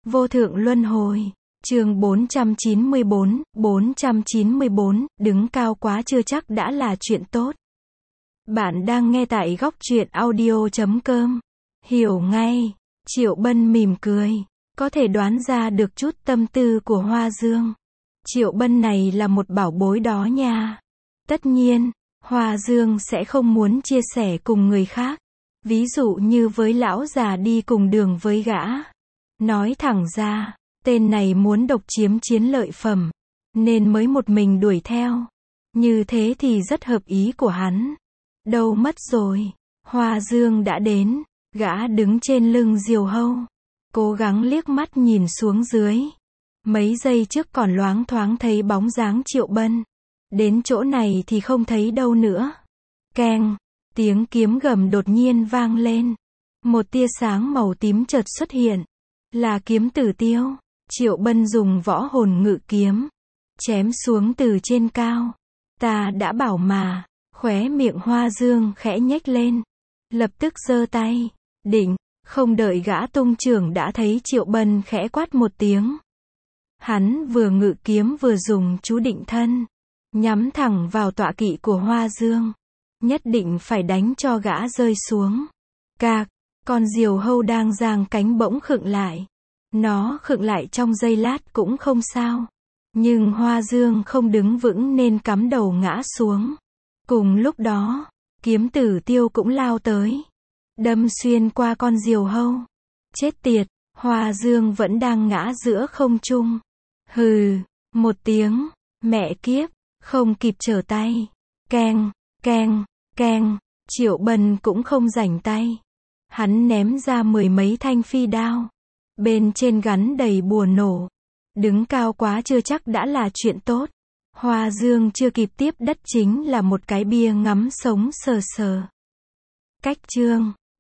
Vô thượng luân hồi. Chương 494, đứng cao quá chưa chắc đã là chuyện tốt. Bạn đang nghe tại góc truyện audio.com. Hiểu ngay. Triệu Bân mỉm cười. Có thể đoán ra được chút tâm tư của Hoa Dương. Triệu Bân này là một bảo bối đó nha. Tất nhiên, Hoa Dương sẽ không muốn chia sẻ cùng người khác. Ví dụ như với lão già đi cùng đường với gã. Nói thẳng ra, tên này muốn độc chiếm chiến lợi phẩm, nên mới một mình đuổi theo. Như thế thì rất hợp ý của hắn. Đâu mất rồi. Hoa Dương đã đến. Gã đứng trên lưng diều hâu, cố gắng liếc mắt nhìn xuống dưới. Mấy giây trước còn loáng thoáng thấy bóng dáng Triệu Bân. Đến chỗ này thì không thấy đâu nữa. Keng, tiếng kiếm gầm đột nhiên vang lên. Một tia sáng màu tím chợt xuất hiện. Là kiếm Tử Tiêu. Triệu Bân dùng võ hồn ngự kiếm, chém xuống từ trên cao. Ta đã bảo mà. Khóe miệng Hoa Dương khẽ nhếch lên. Lập tức giơ tay, định, không đợi gã tung chưởng đã thấy Triệu Bân khẽ quát một tiếng. Hắn vừa ngự kiếm vừa dùng chú định thân, nhắm thẳng vào tọa kỵ của Hoa Dương. Nhất định phải đánh cho gã rơi xuống. Cạc, con diều hâu đang giang cánh bỗng khựng lại. Nó khựng lại trong giây lát cũng không sao. Nhưng Hoa Dương không đứng vững nên cắm đầu ngã xuống. Cùng lúc đó, kiếm Tử Tiêu cũng lao tới, đâm xuyên qua con diều hâu. Chết tiệt, Hoa Dương vẫn đang ngã giữa không trung. Hừ, một tiếng, mẹ kiếp, không kịp trở tay. Keng, keng, keng, Triệu Bân cũng không rảnh tay. Hắn ném ra mười mấy thanh phi đao. Bên trên gắn đầy bùa nổ. Đứng cao quá chưa chắc đã là chuyện tốt. Hoa Dương chưa kịp tiếp đất chính là một cái bia ngắm sống sờ sờ. Cách chương